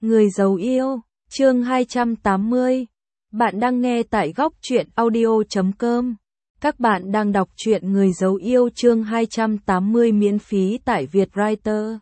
Người giấu yêu, chương 280. Bạn đang nghe tại góc truyện audio.com. Các bạn đang đọc truyện Người giấu yêu chương 280 miễn phí tại Vietwriter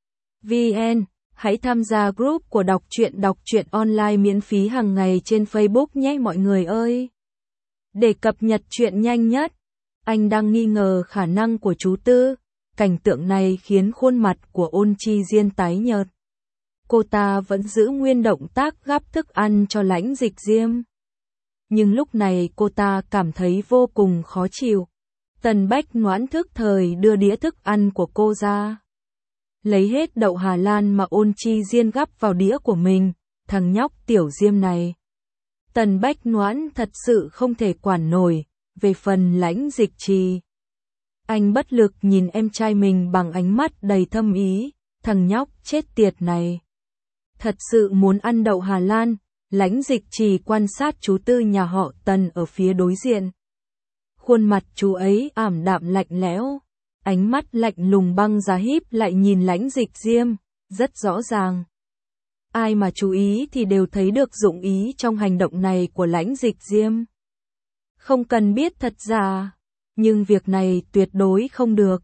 VN. Hãy tham gia group của đọc truyện online miễn phí hàng ngày trên Facebook nhé mọi người ơi. Để cập nhật truyện nhanh nhất, anh đang nghi ngờ khả năng của chú Tư. Cảnh tượng này khiến khuôn mặt của Ôn Chi Diên tái nhợt. Cô ta vẫn giữ nguyên động tác gắp thức ăn cho Lãnh Dịch Diêm. Nhưng lúc này cô ta cảm thấy vô cùng khó chịu. Tần Bách Noãn thức thời đưa đĩa thức ăn của cô ra. Lấy hết đậu Hà Lan mà Ôn Chi Diên gắp vào đĩa của mình, thằng nhóc Tiểu Diêm này. Tần Bách Noãn thật sự không thể quản nổi, về phần Lãnh Dịch Trì. Anh bất lực nhìn em trai mình bằng ánh mắt đầy thâm ý, thằng nhóc chết tiệt này. Thật sự muốn ăn đậu Hà Lan. Lãnh Dịch Trì quan sát chú Tư nhà họ Tần ở phía đối diện. Khuôn mặt chú ấy ảm đạm lạnh lẽo, ánh mắt lạnh lùng băng giá híp lại nhìn Lãnh Dịch Diêm, rất rõ ràng. Ai mà chú ý thì đều thấy được dụng ý trong hành động này của Lãnh Dịch Diêm. Không cần biết thật giả, nhưng việc này tuyệt đối không được.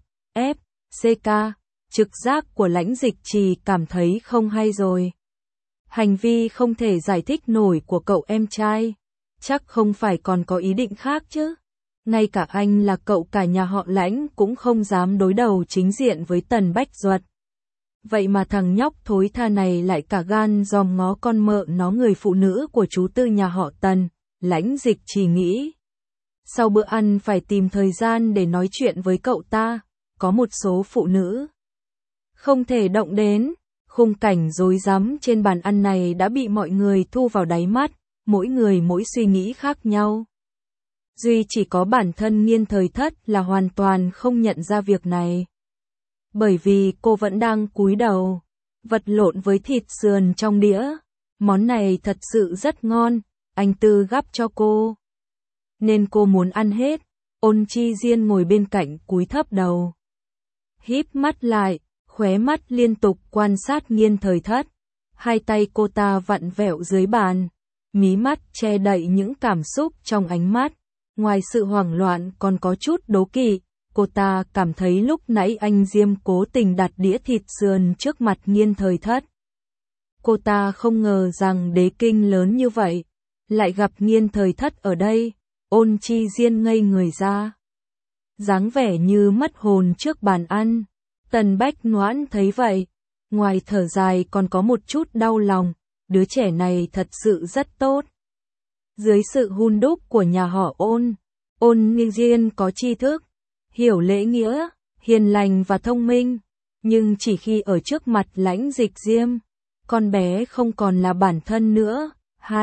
CK, trực giác của Lãnh Dịch Trì cảm thấy không hay rồi. Hành vi không thể giải thích nổi của cậu em trai, chắc không phải còn có ý định khác chứ. Ngay cả anh là cậu cả nhà họ Lãnh cũng không dám đối đầu chính diện với Tần Bách Duật. Vậy mà thằng nhóc thối tha này lại cả gan dòm ngó con mợ nó người phụ nữ của chú Tư nhà họ Tần. Lãnh Dịch Trì nghĩ, sau bữa ăn phải tìm thời gian để nói chuyện với cậu ta. Có một số phụ nữ không thể động đến. Khung cảnh rối rắm trên bàn ăn này đã bị mọi người thu vào đáy mắt, mỗi người mỗi suy nghĩ khác nhau. Duy chỉ có bản thân Nghiên Thời Thất là hoàn toàn không nhận ra việc này. Bởi vì cô vẫn đang cúi đầu, vật lộn với thịt sườn trong đĩa. Món này thật sự rất ngon, anh Tư gắp cho cô. Nên cô muốn ăn hết. Ôn Chi Diên ngồi bên cạnh cúi thấp đầu, híp mắt lại, khóe mắt liên tục quan sát Nghiên Thời Thất. Hai tay cô ta vặn vẹo dưới bàn, mí mắt che đậy những cảm xúc trong ánh mắt. Ngoài sự hoảng loạn còn có chút đố kỵ, cô ta cảm thấy lúc nãy anh Diêm cố tình đặt đĩa thịt sườn trước mặt Nghiên Thời Thất. Cô ta không ngờ rằng đế kinh lớn như vậy, lại gặp Nghiên Thời Thất ở đây. Ôn Chi Diên ngây người ra, dáng vẻ như mất hồn trước bàn ăn. Tần Bách Noãn thấy vậy, ngoài thở dài còn có một chút đau lòng, đứa trẻ này thật sự rất tốt. Dưới sự hun đúc của nhà họ Ôn, Ôn Chi Diên có tri thức, hiểu lễ nghĩa, hiền lành và thông minh, nhưng chỉ khi ở trước mặt Lãnh Dịch Diêm, con bé không còn là bản thân nữa.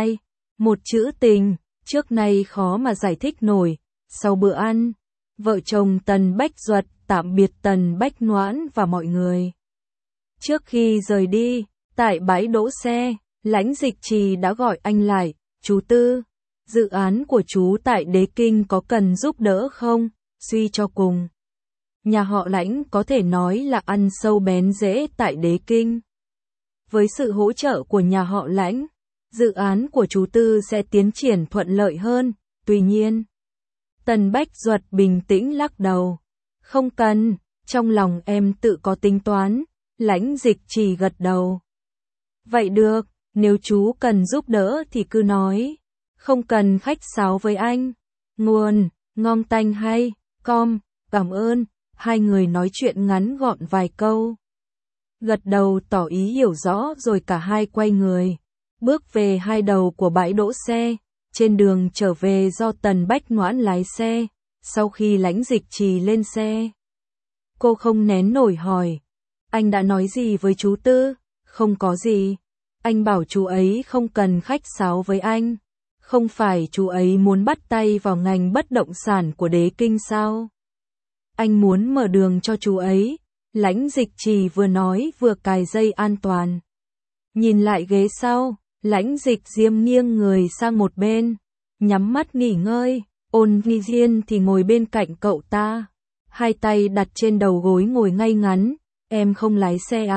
Một chữ tình, trước nay khó mà giải thích nổi. Sau bữa ăn, vợ chồng Tần Bách Duật tạm biệt Tần Bách Noãn và mọi người. Trước khi rời đi, tại bãi đỗ xe, Lãnh Dịch Trì đã gọi anh lại. Chú Tư, dự án của chú tại Đế Kinh có cần giúp đỡ không? Suy cho cùng, nhà họ Lãnh có thể nói là ăn sâu bén rễ tại Đế Kinh. Với sự hỗ trợ của nhà họ Lãnh, dự án của chú Tư sẽ tiến triển thuận lợi hơn. Tuy nhiên, Tần Bách Duật bình tĩnh lắc đầu. Không cần, trong lòng em tự có tính toán. Lãnh Dịch Trì gật đầu. Vậy được, nếu chú cần giúp đỡ thì cứ nói. Không cần khách sáo với anh. Nguồn, ngon tanh hay, cảm ơn. Hai người nói chuyện ngắn gọn vài câu, gật đầu tỏ ý hiểu rõ rồi cả hai quay người, bước về hai đầu của bãi đỗ xe. Trên đường trở về do Tần Bách Noãn lái xe, sau khi Lãnh Dịch Trì lên xe, cô không nén nổi hỏi, anh đã nói gì với chú Tư? Không có gì. Anh bảo chú ấy không cần khách sáo với anh. Không phải chú ấy muốn bắt tay vào ngành bất động sản của Đế Kinh sao? Anh muốn mở đường cho chú ấy. Lãnh Dịch Trì vừa nói vừa cài dây an toàn. Nhìn lại ghế sau, Lãnh Dịch Diêm nghiêng người sang một bên, nhắm mắt nghỉ ngơi. Ôn Chi Diên thì ngồi bên cạnh cậu ta, hai tay đặt trên đầu gối ngồi ngay ngắn. Em không lái xe à?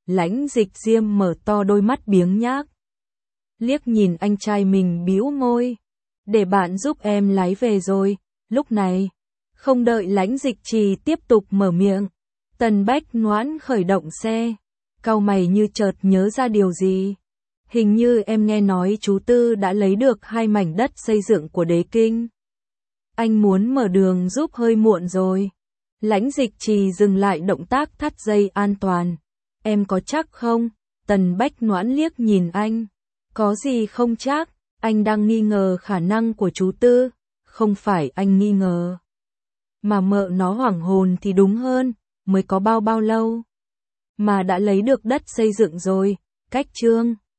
Lãnh Dịch Diêm mở to đôi mắt biếng nhác. Liếc nhìn anh trai mình bĩu môi. Để bạn giúp em lái về rồi. Lúc này, không đợi Lãnh Dịch Trì tiếp tục mở miệng, Tần Bách Noãn khởi động xe. Cau mày như chợt nhớ ra điều gì. Hình như em nghe nói chú Tư đã lấy được 2 mảnh đất xây dựng của Đế Kinh. Anh muốn mở đường giúp hơi muộn rồi. Lãnh Dịch Trì dừng lại động tác thắt dây an toàn. Em có chắc không? Tần Bách Noãn liếc nhìn anh. Có gì không chắc? Anh đang nghi ngờ khả năng của chú Tư. Không phải anh nghi ngờ, mà mợ nó hoảng hồn thì đúng hơn. Mới có bao lâu mà đã lấy được đất xây dựng rồi. Cách Trương